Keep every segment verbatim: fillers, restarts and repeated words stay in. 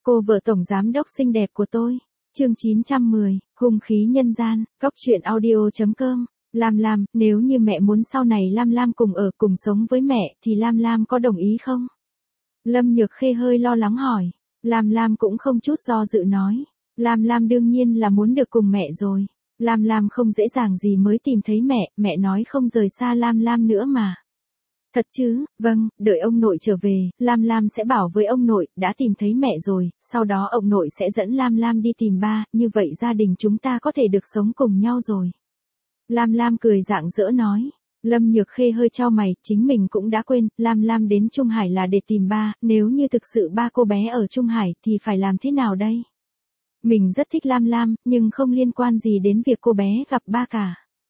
Cô vợ tổng giám đốc xinh đẹp của tôi. Chương chín trăm mười, hung khí nhân gian, cóc truyện audio chấm com. Lam Lam, nếu như mẹ muốn sau này Lam Lam cùng ở cùng sống với mẹ thì Lam Lam có đồng ý không? Lâm Nhược Khê hơi lo lắng hỏi. Lam Lam cũng không chút do dự nói. Lam Lam đương nhiên là muốn được cùng mẹ rồi. Lam Lam không dễ dàng gì mới tìm thấy mẹ, mẹ nói không rời xa Lam Lam nữa mà. Thật chứ, vâng, đợi ông nội trở về, Lam Lam sẽ bảo với ông nội, đã tìm thấy mẹ rồi, sau đó ông nội sẽ dẫn Lam Lam đi tìm ba, như vậy gia đình chúng ta có thể được sống cùng nhau rồi. Lam Lam cười rạng rỡ nói. Lâm Nhược Khê hơi chau mày, chính mình cũng đã quên, Lam Lam đến Trung Hải là để tìm ba, nếu như thực sự ba cô bé ở Trung Hải thì phải làm thế nào đây? Mình rất thích Lam Lam, nhưng không liên quan gì đến việc cô bé gặp ba cả.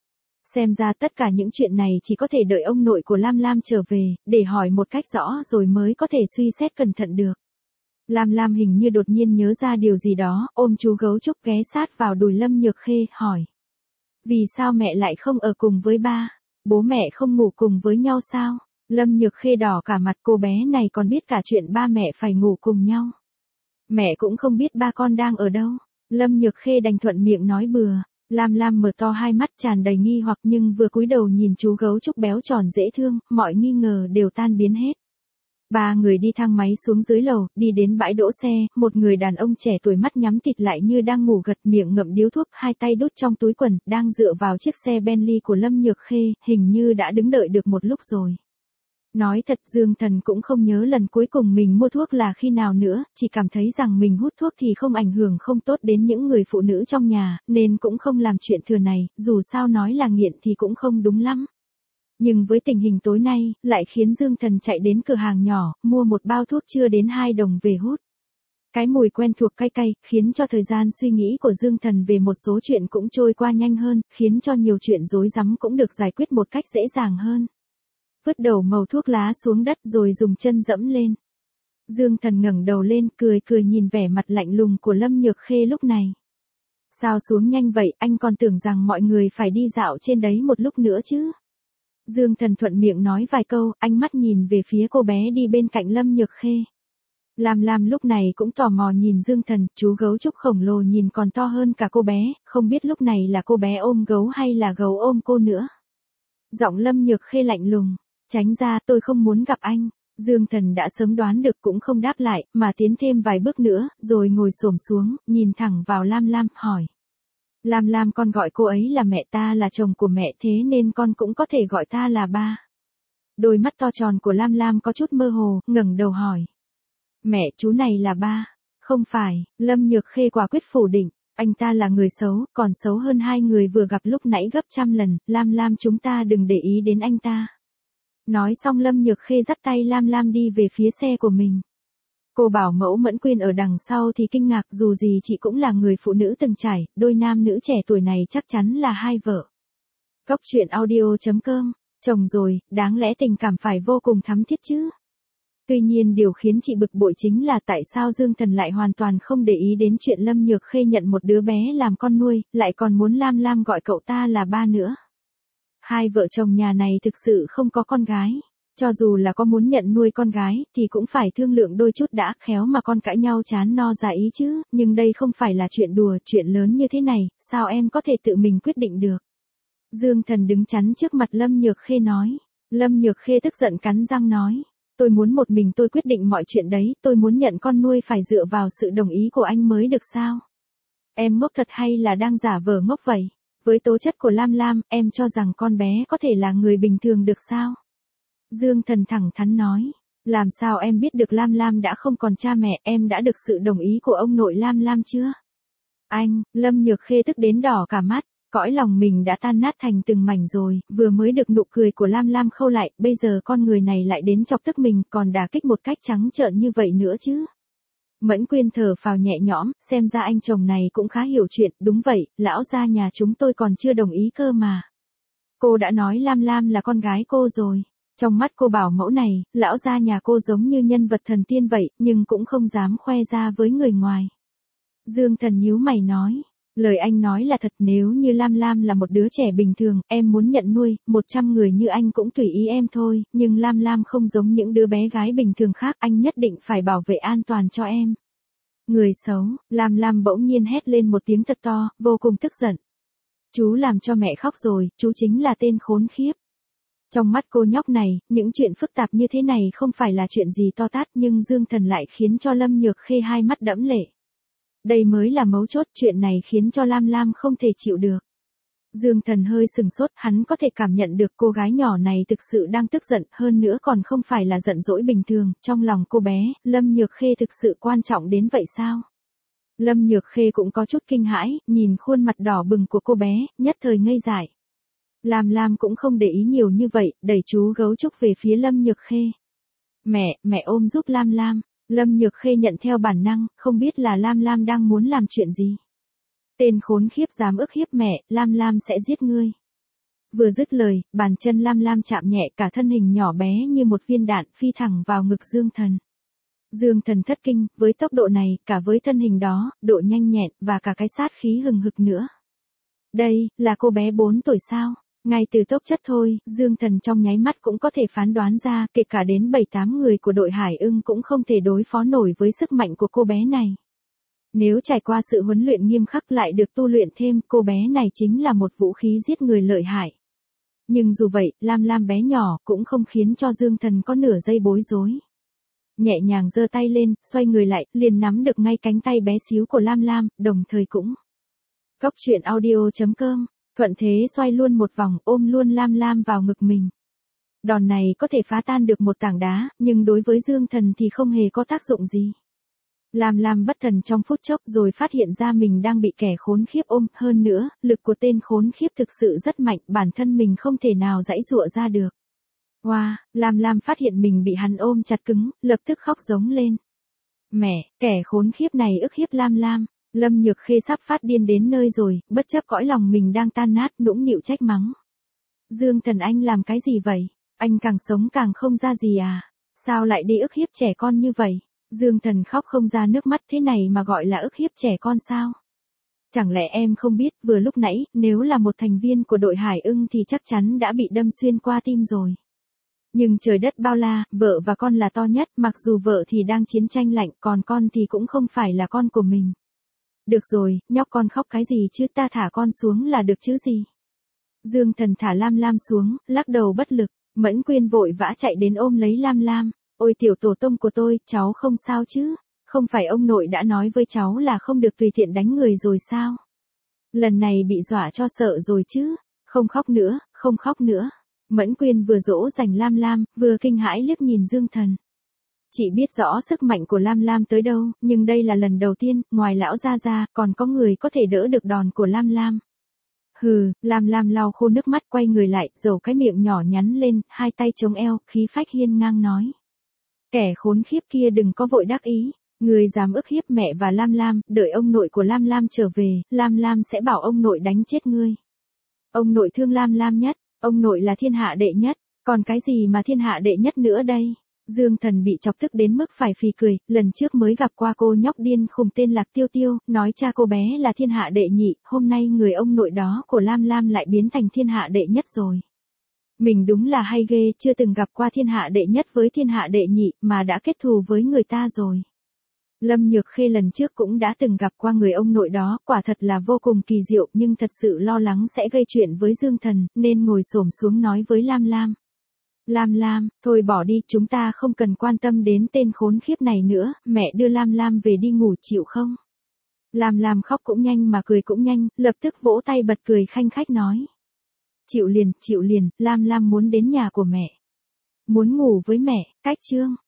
Xem ra tất cả những chuyện này chỉ có thể đợi ông nội của Lam Lam trở về, để hỏi một cách rõ rồi mới có thể suy xét cẩn thận được. Lam Lam hình như đột nhiên nhớ ra điều gì đó, ôm chú gấu trúc ghé sát vào đùi Lâm Nhược Khê, hỏi. Vì sao mẹ lại không ở cùng với ba? Bố mẹ không ngủ cùng với nhau sao? Lâm Nhược Khê đỏ cả mặt, cô bé này còn biết cả chuyện ba mẹ phải ngủ cùng nhau. Mẹ cũng không biết ba con đang ở đâu. Lâm Nhược Khê đành thuận miệng nói bừa. Lam Lam mở to hai mắt tràn đầy nghi hoặc, nhưng vừa cúi đầu nhìn chú gấu trúc béo tròn dễ thương, mọi nghi ngờ đều tan biến hết. Ba người đi thang máy xuống dưới lầu, đi đến bãi đỗ xe, một người đàn ông trẻ tuổi mắt nhắm tịt lại như đang ngủ gật, miệng ngậm điếu thuốc, hai tay đút trong túi quần, đang dựa vào chiếc xe Bentley của Lâm Nhược Khê, hình như đã đứng đợi được một lúc rồi. Nói thật, Dương Thần cũng không nhớ lần cuối cùng mình mua thuốc là khi nào nữa, chỉ cảm thấy rằng mình hút thuốc thì không ảnh hưởng không tốt đến những người phụ nữ trong nhà, nên cũng không làm chuyện thừa này, dù sao nói là nghiện thì cũng không đúng lắm. Nhưng với tình hình tối nay, lại khiến Dương Thần chạy đến cửa hàng nhỏ, mua một bao thuốc chưa đến hai đồng về hút. Cái mùi quen thuộc cay cay, khiến cho thời gian suy nghĩ của Dương Thần về một số chuyện cũng trôi qua nhanh hơn, khiến cho nhiều chuyện rối rắm cũng được giải quyết một cách dễ dàng hơn. Vứt đầu màu thuốc lá xuống đất rồi dùng chân dẫm lên. Dương Thần ngẩng đầu lên, cười cười nhìn vẻ mặt lạnh lùng của Lâm Nhược Khê lúc này. Sao xuống nhanh vậy, anh còn tưởng rằng mọi người phải đi dạo trên đấy một lúc nữa chứ? Dương Thần thuận miệng nói vài câu, ánh mắt nhìn về phía cô bé đi bên cạnh Lâm Nhược Khê. Lam Lam lúc này cũng tò mò nhìn Dương Thần, chú gấu trúc khổng lồ nhìn còn to hơn cả cô bé, không biết lúc này là cô bé ôm gấu hay là gấu ôm cô nữa. Giọng Lâm Nhược Khê lạnh lùng. Tránh ra, tôi không muốn gặp anh. Dương Thần đã sớm đoán được cũng không đáp lại, mà tiến thêm vài bước nữa, rồi ngồi xổm xuống, nhìn thẳng vào Lam Lam, hỏi. Lam Lam, con gọi cô ấy là mẹ, ta là chồng của mẹ, thế nên con cũng có thể gọi ta là ba. Đôi mắt to tròn của Lam Lam có chút mơ hồ, ngẩng đầu hỏi. Mẹ, chú này là ba. Không phải, Lâm Nhược Khê quả quyết phủ định. Anh ta là người xấu, còn xấu hơn hai người vừa gặp lúc nãy gấp trăm lần, Lam Lam chúng ta đừng để ý đến anh ta. Nói xong Lâm Nhược Khê dắt tay Lam Lam đi về phía xe của mình. Cô bảo mẫu Mẫn Quyên ở đằng sau thì kinh ngạc, dù gì chị cũng là người phụ nữ từng trải, đôi nam nữ trẻ tuổi này chắc chắn là hai vợ. Cóc truyện audio chấm com, chồng rồi, đáng lẽ tình cảm phải vô cùng thắm thiết chứ. Tuy nhiên điều khiến chị bực bội chính là tại sao Dương Thần lại hoàn toàn không để ý đến chuyện Lâm Nhược Khê nhận một đứa bé làm con nuôi, lại còn muốn Lam Lam gọi cậu ta là ba nữa. Hai vợ chồng nhà này thực sự không có con gái. Cho dù là có muốn nhận nuôi con gái, thì cũng phải thương lượng đôi chút đã, khéo mà con cãi nhau chán no ra ý chứ, nhưng đây không phải là chuyện đùa, chuyện lớn như thế này, sao em có thể tự mình quyết định được. Dương Thần đứng chắn trước mặt Lâm Nhược Khê nói. Lâm Nhược Khê tức giận cắn răng nói. Tôi muốn một mình tôi quyết định mọi chuyện đấy, tôi muốn nhận con nuôi phải dựa vào sự đồng ý của anh mới được sao. Em ngốc thật hay là đang giả vờ ngốc vậy? Với tố chất của Lam Lam, em cho rằng con bé có thể là người bình thường được sao? Dương Thần thẳng thắn nói. Làm sao em biết được Lam Lam đã không còn cha mẹ, em đã được sự đồng ý của ông nội Lam Lam chưa? Anh, Lâm Nhược Khê tức đến đỏ cả mắt, cõi lòng mình đã tan nát thành từng mảnh rồi, vừa mới được nụ cười của Lam Lam khâu lại, bây giờ con người này lại đến chọc tức mình, còn đả kích một cách trắng trợn như vậy nữa chứ. Mẫn Quyên thở phào nhẹ nhõm, xem ra anh chồng này cũng khá hiểu chuyện, đúng vậy, lão gia nhà chúng tôi còn chưa đồng ý cơ mà. Cô đã nói Lam Lam là con gái cô rồi. Trong mắt cô bảo mẫu này, lão gia nhà cô giống như nhân vật thần tiên vậy, nhưng cũng không dám khoe ra với người ngoài. Dương Thần nhíu mày nói, lời anh nói là thật, nếu như Lam Lam là một đứa trẻ bình thường, em muốn nhận nuôi, một trăm người như anh cũng tùy ý em thôi, nhưng Lam Lam không giống những đứa bé gái bình thường khác, anh nhất định phải bảo vệ an toàn cho em. Người xấu, Lam Lam bỗng nhiên hét lên một tiếng thật to, vô cùng tức giận. Chú làm cho mẹ khóc rồi, chú chính là tên khốn khiếp. Trong mắt cô nhóc này, những chuyện phức tạp như thế này không phải là chuyện gì to tát nhưng Dương Thần lại khiến cho Lâm Nhược Khê hai mắt đẫm lệ. Đây mới là mấu chốt, chuyện này khiến cho Lam Lam không thể chịu được. Dương Thần hơi sừng sốt, hắn có thể cảm nhận được cô gái nhỏ này thực sự đang tức giận, hơn nữa còn không phải là giận dỗi bình thường, trong lòng cô bé, Lâm Nhược Khê thực sự quan trọng đến vậy sao? Lâm Nhược Khê cũng có chút kinh hãi, nhìn khuôn mặt đỏ bừng của cô bé, nhất thời ngây dại. Lam Lam cũng không để ý nhiều như vậy, đẩy chú gấu trúc về phía Lâm Nhược Khê. Mẹ, mẹ ôm giúp Lam Lam. Lâm Nhược Khê nhận theo bản năng, không biết là Lam Lam đang muốn làm chuyện gì. Tên khốn khiếp dám ức hiếp mẹ, Lam Lam sẽ giết ngươi. Vừa dứt lời, bàn chân Lam Lam chạm nhẹ, cả thân hình nhỏ bé như một viên đạn phi thẳng vào ngực Dương Thần. Dương Thần thất kinh, với tốc độ này, cả với thân hình đó, độ nhanh nhẹn, và cả cái sát khí hừng hực nữa. Đây, là cô bé bốn tuổi sao? Ngay từ tốc chất thôi, Dương Thần trong nháy mắt cũng có thể phán đoán ra, kể cả đến bảy tám người của đội Hải Ưng cũng không thể đối phó nổi với sức mạnh của cô bé này. Nếu trải qua sự huấn luyện nghiêm khắc lại được tu luyện thêm, cô bé này chính là một vũ khí giết người lợi hại. Nhưng dù vậy, Lam Lam bé nhỏ cũng không khiến cho Dương Thần có nửa giây bối rối. Nhẹ nhàng giơ tay lên, xoay người lại, liền nắm được ngay cánh tay bé xíu của Lam Lam, đồng thời cũng. Cốc truyện audio chấm com, thuận thế xoay luôn một vòng, ôm luôn Lam Lam vào ngực mình. Đòn này có thể phá tan được một tảng đá, nhưng đối với Dương Thần thì không hề có tác dụng gì. Lam Lam bất thần trong phút chốc rồi phát hiện ra mình đang bị kẻ khốn khiếp ôm, hơn nữa, lực của tên khốn khiếp thực sự rất mạnh, bản thân mình không thể nào giãy giụa ra được. Wow, Lam Lam phát hiện mình bị hắn ôm chặt cứng, lập tức khóc giống lên. Mẹ, kẻ khốn khiếp này ức hiếp Lam Lam. Lâm Nhược Khê sắp phát điên đến nơi rồi, bất chấp cõi lòng mình đang tan nát, nũng nịu trách mắng. Dương Thần anh làm cái gì vậy? Anh càng sống càng không ra gì à? Sao lại đi ức hiếp trẻ con như vậy? Dương Thần khóc không ra nước mắt, thế này mà gọi là ức hiếp trẻ con sao? Chẳng lẽ em không biết, vừa lúc nãy, nếu là một thành viên của đội Hải Ưng thì chắc chắn đã bị đâm xuyên qua tim rồi. Nhưng trời đất bao la, vợ và con là to nhất, mặc dù vợ thì đang chiến tranh lạnh, còn con thì cũng không phải là con của mình. Được rồi, nhóc con khóc cái gì chứ, ta thả con xuống là được chứ gì. Dương Thần thả Lam Lam xuống, lắc đầu bất lực, Mẫn Quyên vội vã chạy đến ôm lấy Lam Lam. Ôi tiểu tổ tông của tôi, cháu không sao chứ? Không phải ông nội đã nói với cháu là không được tùy tiện đánh người rồi sao? Lần này bị dọa cho sợ rồi chứ? Không khóc nữa, không khóc nữa. Mẫn Quyên vừa dỗ dành Lam Lam, vừa kinh hãi liếc nhìn Dương Thần. Chị biết rõ sức mạnh của Lam Lam tới đâu, nhưng đây là lần đầu tiên, ngoài lão gia ra, còn có người có thể đỡ được đòn của Lam Lam. Hừ, Lam Lam lau khô nước mắt quay người lại, dầu cái miệng nhỏ nhắn lên, hai tay chống eo, khí phách hiên ngang nói. Kẻ khốn khiếp kia đừng có vội đắc ý, người dám ức hiếp mẹ và Lam Lam, đợi ông nội của Lam Lam trở về, Lam Lam sẽ bảo ông nội đánh chết ngươi. Ông nội thương Lam Lam nhất, ông nội là thiên hạ đệ nhất, còn cái gì mà thiên hạ đệ nhất nữa đây? Dương Thần bị chọc tức đến mức phải phì cười, lần trước mới gặp qua cô nhóc điên khùng tên Lạc Tiêu Tiêu, nói cha cô bé là thiên hạ đệ nhị, hôm nay người ông nội đó của Lam Lam lại biến thành thiên hạ đệ nhất rồi. Mình đúng là hay ghê, chưa từng gặp qua thiên hạ đệ nhất với thiên hạ đệ nhị, mà đã kết thù với người ta rồi. Lâm Nhược Khê lần trước cũng đã từng gặp qua người ông nội đó, quả thật là vô cùng kỳ diệu, nhưng thật sự lo lắng sẽ gây chuyện với Dương Thần, nên ngồi xổm xuống nói với Lam Lam. Lam Lam, thôi bỏ đi, chúng ta không cần quan tâm đến tên khốn khiếp này nữa, mẹ đưa Lam Lam về đi ngủ chịu không? Lam Lam khóc cũng nhanh mà cười cũng nhanh, lập tức vỗ tay bật cười khanh khách nói. Chịu liền, chịu liền, Lam Lam muốn đến nhà của mẹ. Muốn ngủ với mẹ, cách chương.